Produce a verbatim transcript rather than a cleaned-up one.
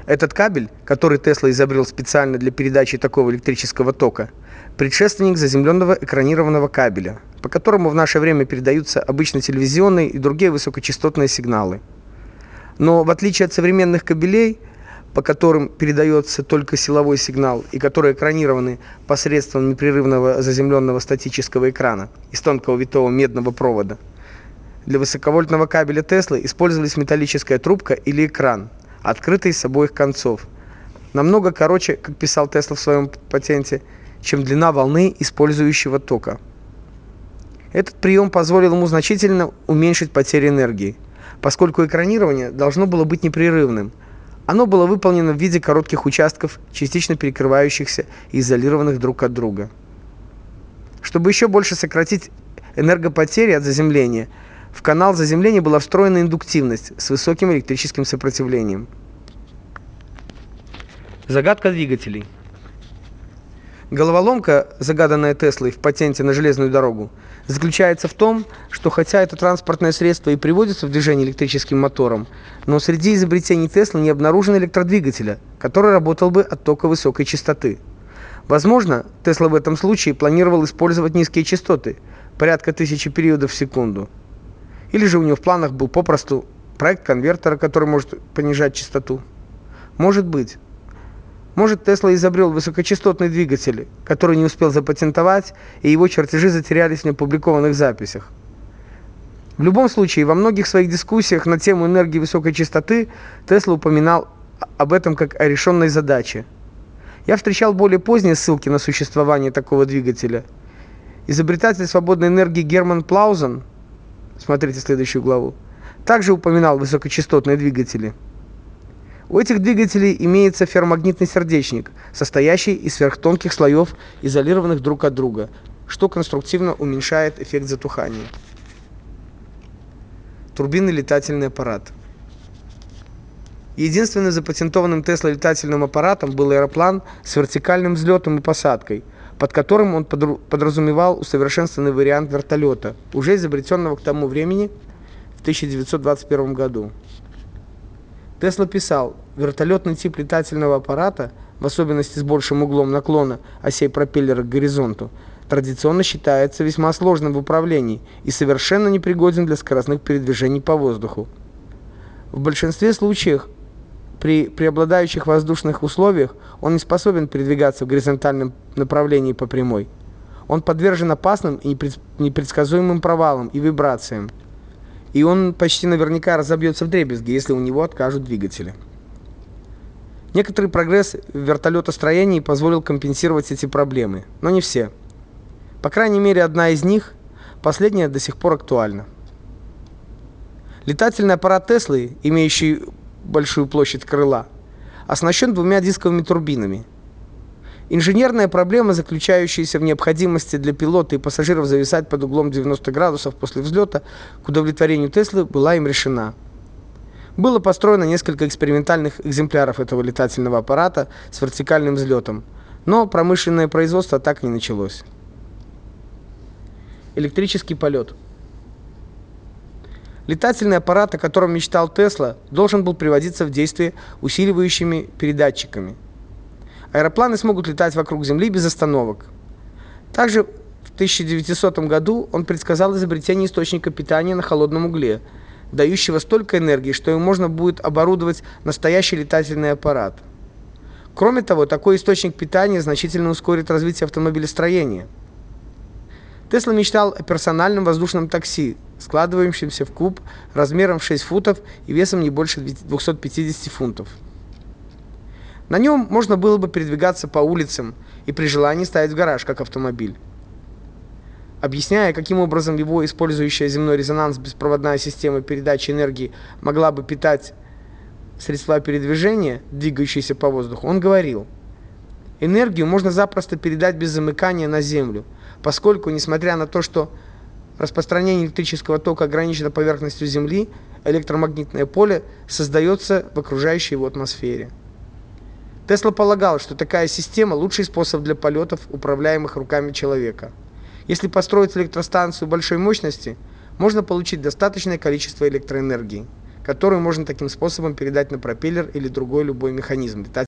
Этот кабель, который Тесла изобрел специально для передачи такого электрического тока, предшественник заземленного экранированного кабеля, по которому в наше время передаются обычно телевизионные и другие высокочастотные сигналы. Но в отличие от современных кабелей, по которым передается только силовой сигнал и которые экранированы посредством непрерывного заземленного статического экрана из тонкого витого медного провода, для высоковольтного кабеля Теслы использовались металлическая трубка или экран, открытый с обоих концов, намного короче, как писал Тесла в своем патенте, чем длина волны использующего тока. Этот прием позволил ему значительно уменьшить потери энергии, поскольку экранирование должно было быть непрерывным. Оно было выполнено в виде коротких участков, частично перекрывающихся и изолированных друг от друга. Чтобы еще больше сократить энергопотери от заземления, в канал заземления была встроена индуктивность с высоким электрическим сопротивлением. Загадка двигателей. Головоломка, загаданная Теслой в патенте на железную дорогу, заключается в том, что хотя это транспортное средство и приводится в движение электрическим мотором, но среди изобретений Теслы не обнаружено электродвигателя, который работал бы от тока высокой частоты. Возможно, Тесла в этом случае планировал использовать низкие частоты, порядка тысячи периодов в секунду. Или же у него в планах был попросту проект конвертера, который может понижать частоту. Может быть. Может, Тесла изобрел высокочастотный двигатель, который не успел запатентовать, и его чертежи затерялись в неопубликованных записях. В любом случае, во многих своих дискуссиях на тему энергии высокой частоты Тесла упоминал об этом как о решенной задаче. Я встречал более поздние ссылки на существование такого двигателя. Изобретатель свободной энергии Герман Плаузен, смотрите следующую главу, также упоминал высокочастотные двигатели. У этих двигателей имеется ферромагнитный сердечник, состоящий из сверхтонких слоев, изолированных друг от друга, что конструктивно уменьшает эффект затухания. Турбинный летательный аппарат. Единственным запатентованным Тесла летательным аппаратом был аэроплан с вертикальным взлетом и посадкой, под которым он подразумевал усовершенствованный вариант вертолета, уже изобретенного к тому времени в тысяча девятьсот двадцать первом году. Тесла писал: вертолетный тип летательного аппарата, в особенности с большим углом наклона осей пропеллера к горизонту, традиционно считается весьма сложным в управлении и совершенно непригоден для скоростных передвижений по воздуху. В большинстве случаев при преобладающих воздушных условиях он не способен передвигаться в горизонтальном направлении по прямой. Он подвержен опасным и непредсказуемым провалам и вибрациям, и он почти наверняка разобьется вдребезги, если у него откажут двигатели. Некоторый прогресс в вертолетостроении позволил компенсировать эти проблемы, но не все. По крайней мере, одна из них, последняя, до сих пор актуальна. Летательный аппарат Теслы, имеющий большую площадь крыла, оснащен двумя дисковыми турбинами. Инженерная проблема, заключающаяся в необходимости для пилота и пассажиров зависать под углом девяносто градусов после взлета, к удовлетворению Теслы была им решена. Было построено несколько экспериментальных экземпляров этого летательного аппарата с вертикальным взлетом, но промышленное производство так и не началось. Электрический полет. Летательный аппарат, о котором мечтал Тесла, должен был приводиться в действие усиливающими передатчиками. Аэропланы смогут летать вокруг Земли без остановок. Также в тысяча девятисотом году он предсказал изобретение источника питания на холодном угле, дающего столько энергии, что им можно будет оборудовать настоящий летательный аппарат. Кроме того, такой источник питания значительно ускорит развитие автомобилестроения. Тесла мечтал о персональном воздушном такси, складывающемся в куб размером в шесть футов и весом не больше двухсот пятидесяти фунтов. На нем можно было бы передвигаться по улицам и при желании ставить в гараж, как автомобиль. Объясняя, каким образом его использующая земной резонанс беспроводная система передачи энергии могла бы питать средства передвижения, двигающиеся по воздуху, он говорил: энергию можно запросто передать без замыкания на Землю, поскольку, несмотря на то, что распространение электрического тока ограничено поверхностью Земли, электромагнитное поле создается в окружающей его атмосфере. Тесла полагал, что такая система – лучший способ для полетов, управляемых руками человека. Если построить электростанцию большой мощности, можно получить достаточное количество электроэнергии. которую можно таким способом передать на пропеллер или другой любой механизм.